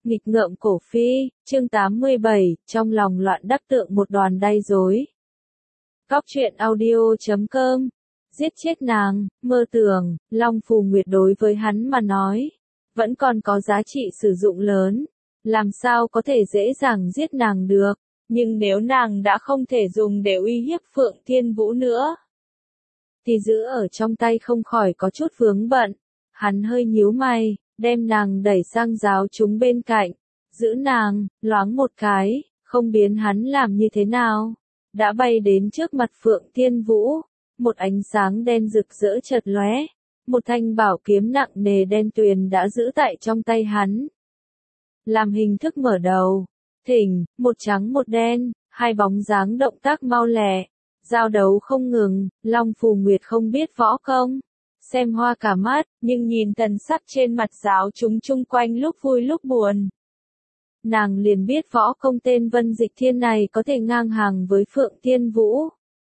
Nghịch ngợm cổ phi, chương 87, trong lòng loạn đắc tượng một đoàn đay rối. Cóc truyện audio.com. Giết chết nàng, mơ tưởng, Long Phù Nguyệt đối với hắn mà nói, vẫn còn có giá trị sử dụng lớn, làm sao có thể dễ dàng giết nàng được, nhưng nếu nàng đã không thể dùng để uy hiếp Phượng Thiên Vũ nữa, thì giữ ở trong tay không khỏi có chút vướng bận. Hắn hơi nhíu mày, đem nàng đẩy sang giáo chúng bên cạnh, giữ nàng, loáng một cái, không biến hắn làm như thế nào. Đã bay đến trước mặt Phượng Thiên Vũ, một ánh sáng đen rực rỡ chợt lóe, một thanh bảo kiếm nặng nề đen tuyền đã giữ tại trong tay hắn. Làm hình thức mở đầu, thỉnh, một trắng một đen, hai bóng dáng động tác mau lẹ, giao đấu không ngừng, Long Phù Nguyệt không biết võ công, xem hoa cả mắt, nhưng nhìn thần sắc trên mặt giáo chúng chung quanh lúc vui lúc buồn, nàng liền biết võ công tên Vân Dịch Thiên này có thể ngang hàng với Phượng Thiên Vũ.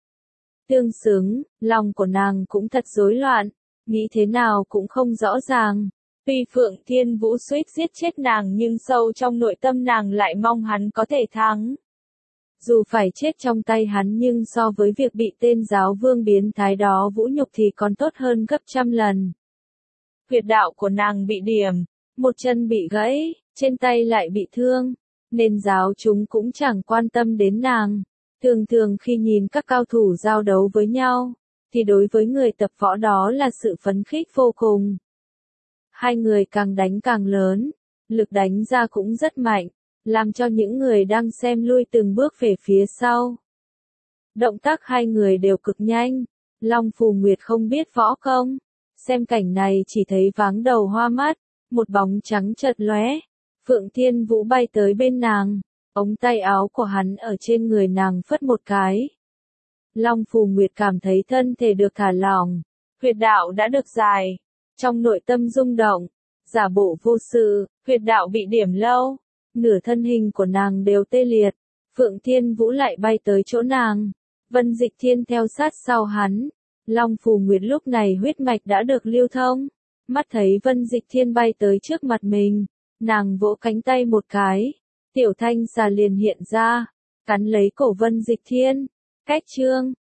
Tương xứng, lòng của nàng cũng thật rối loạn, nghĩ thế nào cũng không rõ ràng. Tuy Phượng Thiên Vũ suýt giết chết nàng nhưng sâu trong nội tâm nàng lại mong hắn có thể thắng. Dù phải chết trong tay hắn nhưng so với việc bị tên giáo vương biến thái đó vũ nhục thì còn tốt hơn gấp trăm lần. Huyệt đạo của nàng bị điểm, một chân bị gãy, trên tay lại bị thương, nên giáo chúng cũng chẳng quan tâm đến nàng. Thường thường khi nhìn các cao thủ giao đấu với nhau, thì đối với người tập võ đó là sự phấn khích vô cùng. Hai người càng đánh càng lớn, lực đánh ra cũng rất mạnh, làm cho những người đang xem lui từng bước về phía sau. Động tác hai người đều cực nhanh, Long Phù Nguyệt không biết võ công, xem cảnh này chỉ thấy váng đầu hoa mắt, một bóng trắng chợt lóe, Phượng Thiên Vũ bay tới bên nàng, ống tay áo của hắn ở trên người nàng phất một cái. Long Phù Nguyệt cảm thấy thân thể được thả lỏng, huyệt đạo đã được giải, trong nội tâm rung động, giả bộ vô sự, huyệt đạo bị điểm lâu, nửa thân hình của nàng đều tê liệt, Phượng Thiên Vũ lại bay tới chỗ nàng, Vân Dịch Thiên theo sát sau hắn, Long Phù Nguyệt lúc này huyết mạch đã được lưu thông, mắt thấy Vân Dịch Thiên bay tới trước mặt mình, nàng vỗ cánh tay một cái, tiểu thanh xà liền hiện ra, cắn lấy cổ Vân Dịch Thiên, cách chương,